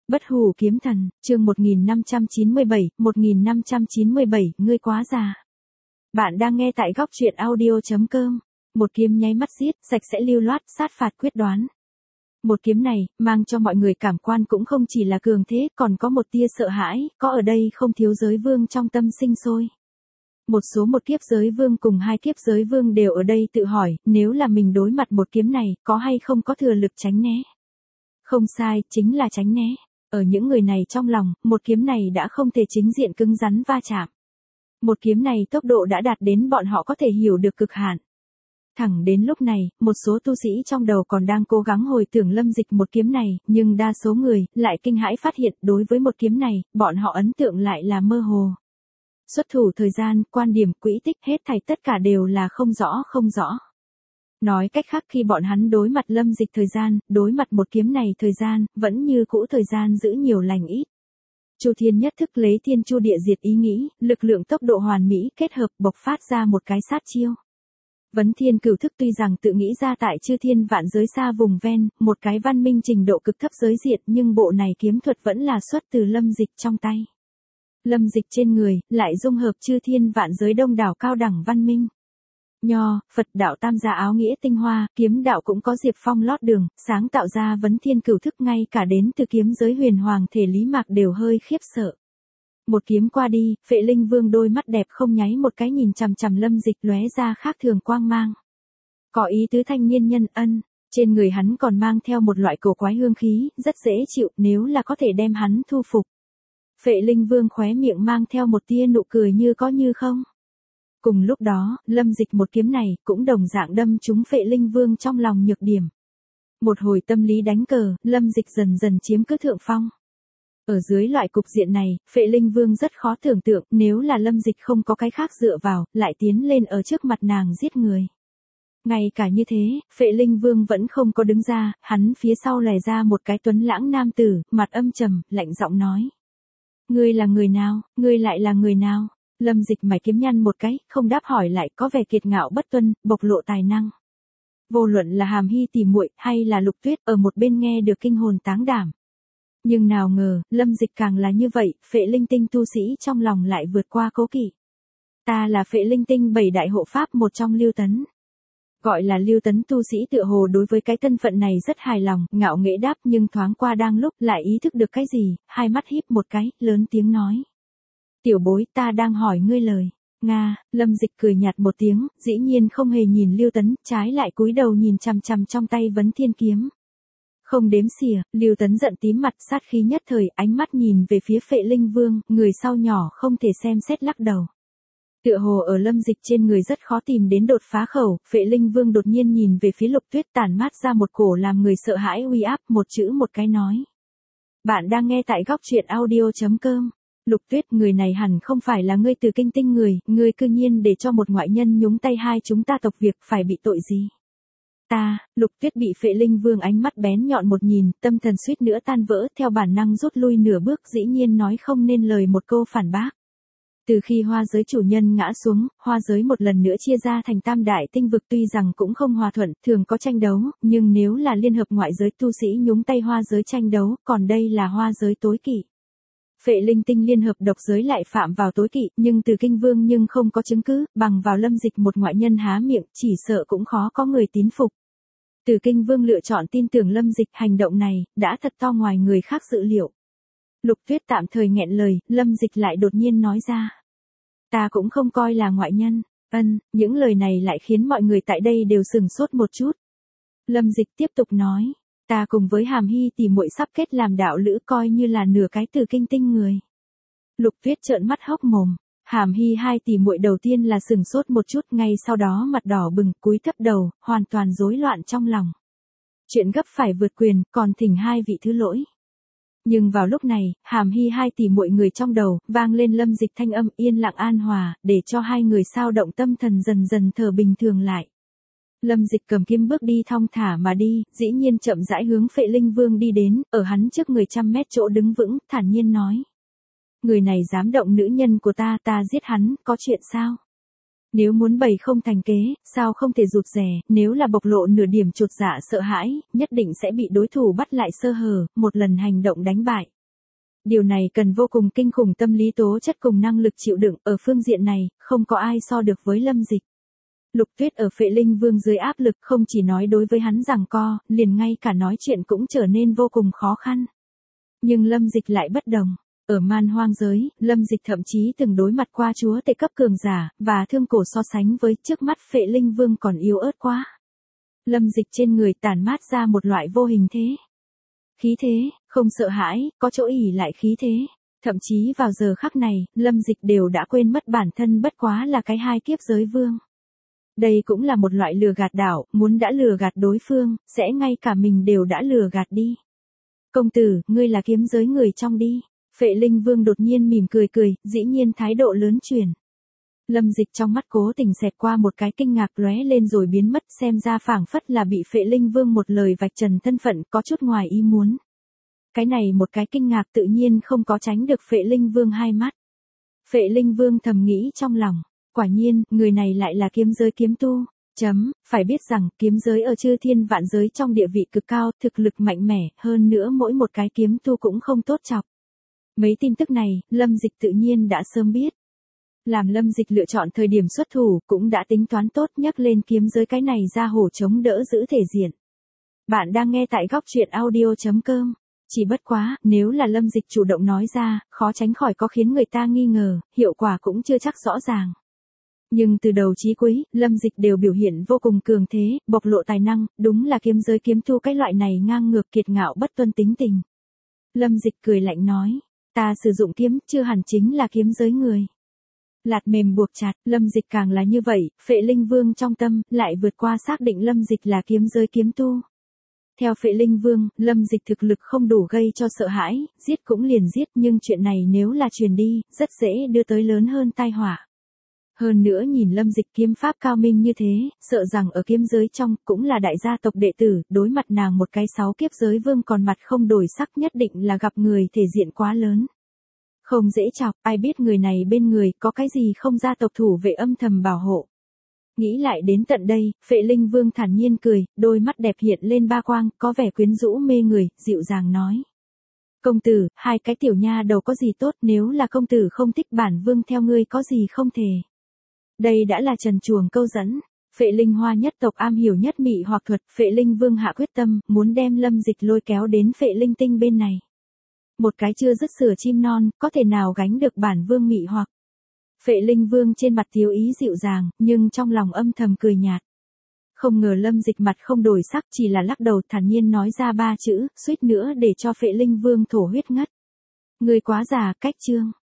Bất hủ kiếm thần, chương 1597, ngươi quá già. Bạn đang nghe tại góc truyện audio.com. Một kiếm nháy mắt giết, sạch sẽ lưu loát, sát phạt quyết đoán. Một kiếm này, mang cho mọi người cảm quan cũng không chỉ là cường thế, còn có một tia sợ hãi, có ở đây không thiếu giới vương trong tâm sinh sôi. Một kiếp giới vương cùng hai kiếp giới vương đều ở đây tự hỏi, nếu là mình đối mặt một kiếm này, có hay không có thừa lực tránh né. Không sai, chính là tránh né. Ở những người này trong lòng, một kiếm này đã không thể chính diện cứng rắn va chạm. Một kiếm này tốc độ đã đạt đến bọn họ có thể hiểu được cực hạn. Thẳng đến lúc này, một số tu sĩ trong đầu còn đang cố gắng hồi tưởng Lâm Dịch một kiếm này, nhưng đa số người lại kinh hãi phát hiện đối với một kiếm này, bọn họ ấn tượng lại là mơ hồ. Xuất thủ thời gian, quan điểm, quỹ tích, hết thảy tất cả đều là không rõ. Nói cách khác khi bọn hắn đối mặt Lâm Dịch thời gian, đối mặt một kiếm này thời gian, vẫn như cũ thời gian giữ nhiều lành ít. Chu Thiên nhất thức lấy thiên chu địa diệt ý nghĩ, lực lượng tốc độ hoàn mỹ kết hợp bộc phát ra một cái sát chiêu. Vấn Thiên Cửu thức tuy rằng tự nghĩ ra tại chư thiên vạn giới xa vùng ven, một cái văn minh trình độ cực thấp giới diệt, nhưng bộ này kiếm thuật vẫn là xuất từ Lâm Dịch trong tay. Lâm Dịch trên người, lại dung hợp chư thiên vạn giới đông đảo cao đẳng văn minh. Nho, Phật đạo tam gia áo nghĩa tinh hoa, kiếm đạo cũng có Diệp Phong lót đường, sáng tạo ra Vấn Thiên Cửu thức, ngay cả đến từ kiếm giới huyền hoàng thể Lý Mạc đều hơi khiếp sợ. Một kiếm qua đi, Phệ Linh Vương đôi mắt đẹp không nháy một cái nhìn chằm chằm Lâm Dịch lóe ra khác thường quang mang. Có ý tứ thanh niên nhân ân, trên người hắn còn mang theo một loại cổ quái hương khí, rất dễ chịu, nếu là có thể đem hắn thu phục. Phệ Linh Vương khóe miệng mang theo một tia nụ cười như có như không. Cùng lúc đó, Lâm Dịch một kiếm này cũng đồng dạng đâm trúng Phệ Linh Vương trong lòng nhược điểm. Một hồi tâm lý đánh cờ, Lâm Dịch dần dần chiếm cứ thượng phong. Ở dưới loại cục diện này, Phệ Linh Vương rất khó tưởng tượng, nếu là Lâm Dịch không có cái khác dựa vào, lại tiến lên ở trước mặt nàng giết người. Ngay cả như thế, Phệ Linh Vương vẫn không có đứng ra, hắn phía sau lè ra một cái tuấn lãng nam tử, mặt âm trầm, lạnh giọng nói. Ngươi là người nào, ngươi lại là người nào? Lâm Dịch mày kiếm nhăn một cái, không đáp hỏi lại, có vẻ kiệt ngạo bất tuân, bộc lộ tài năng. Vô luận là Hàm Hy tỷ muội hay là Lục Tuyết ở một bên nghe được kinh hồn táng đảm. Nhưng nào ngờ, Lâm Dịch càng là như vậy, Phệ Linh Tinh tu sĩ trong lòng lại vượt qua cố kỵ. Ta là Phệ Linh Tinh 7 đại hộ pháp một trong Lưu Tấn. Gọi là Lưu Tấn tu sĩ tựa hồ đối với cái thân phận này rất hài lòng, ngạo nghễ đáp, nhưng thoáng qua đang lúc lại ý thức được cái gì, hai mắt híp một cái, lớn tiếng nói. Tiểu bối, ta đang hỏi ngươi lời. Nga, Lâm Dịch cười nhạt một tiếng, dĩ nhiên không hề nhìn Lưu Tấn, trái lại cúi đầu nhìn chằm chằm trong tay Vấn Thiên kiếm. Không đếm xỉa, Lưu Tấn giận tím mặt, sát khí nhất thời, ánh mắt nhìn về phía Phệ Linh Vương, người sau nhỏ không thể xem xét lắc đầu. Tựa hồ ở Lâm Dịch trên người rất khó tìm đến đột phá khẩu, Phệ Linh Vương đột nhiên nhìn về phía Lục Tuyết, tản mát ra một cổ làm người sợ hãi uy áp, một chữ một cái nói. Bạn đang nghe tại góc truyện audio.com. Lục Tuyết, người này hẳn không phải là ngươi Từ Kinh Tinh người, ngươi cư nhiên để cho một ngoại nhân nhúng tay hai chúng ta tộc việc, phải bị tội gì? Ta, Lục Tuyết bị Phệ Linh Vương ánh mắt bén nhọn một nhìn, tâm thần suýt nữa tan vỡ, theo bản năng rút lui nửa bước, dĩ nhiên nói không nên lời một câu phản bác. Từ khi hoa giới chủ nhân ngã xuống, hoa giới một lần nữa chia ra thành tam đại tinh vực, tuy rằng cũng không hòa thuận, thường có tranh đấu, nhưng nếu là liên hợp ngoại giới tu sĩ nhúng tay hoa giới tranh đấu, còn đây là hoa giới tối kỵ. Phệ Linh Tinh liên hợp độc giới lại phạm vào tối kỵ, nhưng Từ Kinh Vương nhưng không có chứng cứ, bằng vào Lâm Dịch một ngoại nhân há miệng, chỉ sợ cũng khó có người tín phục. Từ Kinh Vương lựa chọn tin tưởng Lâm Dịch, hành động này đã thật to ngoài người khác dự liệu. Lục Tuyết tạm thời nghẹn lời, Lâm Dịch lại đột nhiên nói ra. Ta cũng không coi là ngoại nhân. Những lời này lại khiến mọi người tại đây đều sửng sốt một chút. Lâm Dịch tiếp tục nói. Ta cùng với Hàm Hy tỷ muội sắp kết làm đạo lữ, coi như là nửa cái Từ Kinh Tinh người. Lục Tuyết trợn mắt hốc mồm. Hàm Hy hai tỷ muội đầu tiên là sửng sốt một chút, ngay sau đó mặt đỏ bừng, cúi thấp đầu, hoàn toàn rối loạn trong lòng. Chuyện gấp phải vượt quyền, còn thỉnh hai vị thứ lỗi. Nhưng vào lúc này, Hàm Hy hai tỷ muội người trong đầu, vang lên Lâm Dịch thanh âm yên lặng an hòa, để cho hai người sao động tâm thần dần dần thở bình thường lại. Lâm Dịch cầm kiếm bước đi thong thả mà đi, dĩ nhiên chậm rãi hướng Phệ Linh Vương đi đến, ở hắn trước người 100 mét chỗ đứng vững, thản nhiên nói. Người này dám động nữ nhân của ta, ta giết hắn, có chuyện sao? Nếu muốn bày không thành kế, sao không thể rụt rè, nếu là bộc lộ nửa điểm chột dạ sợ hãi, nhất định sẽ bị đối thủ bắt lại sơ hở, một lần hành động đánh bại. Điều này cần vô cùng kinh khủng tâm lý tố chất cùng năng lực chịu đựng, ở phương diện này, không có ai so được với Lâm Dịch. Lục Tuyết ở Phệ Linh Vương dưới áp lực không chỉ nói đối với hắn giằng co, liền ngay cả nói chuyện cũng trở nên vô cùng khó khăn. Nhưng Lâm Dịch lại bất đồng. Ở man hoang giới, Lâm Dịch thậm chí từng đối mặt qua chúa tể cấp cường giả, và thương cổ so sánh với trước mắt Phệ Linh Vương còn yếu ớt quá. Lâm Dịch trên người tản mát ra một loại vô hình thế. Khí thế, không sợ hãi, có chỗ ỉ lại khí thế. Thậm chí vào giờ khắc này, Lâm Dịch đều đã quên mất bản thân bất quá là cái hai kiếp giới vương. Đây cũng là một loại lừa gạt đảo, muốn đã lừa gạt đối phương, sẽ ngay cả mình đều đã lừa gạt đi. Công tử, ngươi là kiếm giới người trong đi. Phệ Linh Vương đột nhiên mỉm cười cười, dĩ nhiên thái độ lớn chuyển. Lâm Dịch trong mắt cố tình xẹt qua một cái kinh ngạc lóe lên rồi biến mất, xem ra phảng phất là bị Phệ Linh Vương một lời vạch trần thân phận, có chút ngoài ý muốn. Cái này một cái kinh ngạc tự nhiên không có tránh được Phệ Linh Vương hai mắt. Phệ Linh Vương thầm nghĩ trong lòng, quả nhiên, người này lại là kiếm giới kiếm tu. Phải biết rằng, kiếm giới ở chư thiên vạn giới trong địa vị cực cao, thực lực mạnh mẽ, hơn nữa mỗi một cái kiếm tu cũng không tốt chọc. Mấy tin tức này, Lâm Dịch tự nhiên đã sớm biết. Làm Lâm Dịch lựa chọn thời điểm xuất thủ, cũng đã tính toán tốt nhắc lên kiếm giới cái này ra hổ chống đỡ giữ thể diện. Bạn đang nghe tại góc truyện audio.com. Chỉ bất quá, nếu là Lâm Dịch chủ động nói ra, khó tránh khỏi có khiến người ta nghi ngờ, hiệu quả cũng chưa chắc rõ ràng. Nhưng từ đầu chí cuối, Lâm Dịch đều biểu hiện vô cùng cường thế, bộc lộ tài năng, đúng là kiếm giới kiếm tu cái loại này ngang ngược kiệt ngạo bất tuân tính tình. Lâm Dịch cười lạnh nói, ta sử dụng kiếm, chưa hẳn chính là kiếm giới người. Lạt mềm buộc chặt, Lâm Dịch càng là như vậy, Phệ Linh Vương trong tâm, lại vượt qua xác định Lâm Dịch là kiếm giới kiếm tu. Theo Phệ Linh Vương, Lâm Dịch thực lực không đủ gây cho sợ hãi, giết cũng liền giết, nhưng chuyện này nếu là truyền đi, rất dễ đưa tới lớn hơn tai họa. Hơn nữa nhìn Lâm Dịch kiếm pháp cao minh như thế, sợ rằng ở kiếm giới trong, cũng là đại gia tộc đệ tử, đối mặt nàng một cái 6 kiếp giới vương còn mặt không đổi sắc nhất định là gặp người thể diện quá lớn. Không dễ chọc, ai biết người này bên người có cái gì không ra tộc thủ vệ âm thầm bảo hộ. Nghĩ lại đến tận đây, Phệ Linh Vương thản nhiên cười, đôi mắt đẹp hiện lên ba quang, có vẻ quyến rũ mê người, dịu dàng nói. Công tử, hai cái tiểu nha đầu có gì tốt, nếu là công tử không thích bản vương theo ngươi có gì không thể. Đây đã là trần chuồng câu dẫn. Phệ Linh Hoa nhất tộc am hiểu nhất mị hoặc thuật, Phệ Linh Vương hạ quyết tâm, muốn đem Lâm Dịch lôi kéo đến Phệ Linh Tinh bên này. Một cái chưa dứt sửa chim non, có thể nào gánh được bản vương mị hoặc. Phệ Linh Vương trên mặt thiếu ý dịu dàng, nhưng trong lòng âm thầm cười nhạt. Không ngờ Lâm Dịch mặt không đổi sắc, chỉ là lắc đầu thản nhiên nói ra 3 chữ, suýt nữa để cho Phệ Linh Vương thổ huyết ngất. Người quá già, cách chương.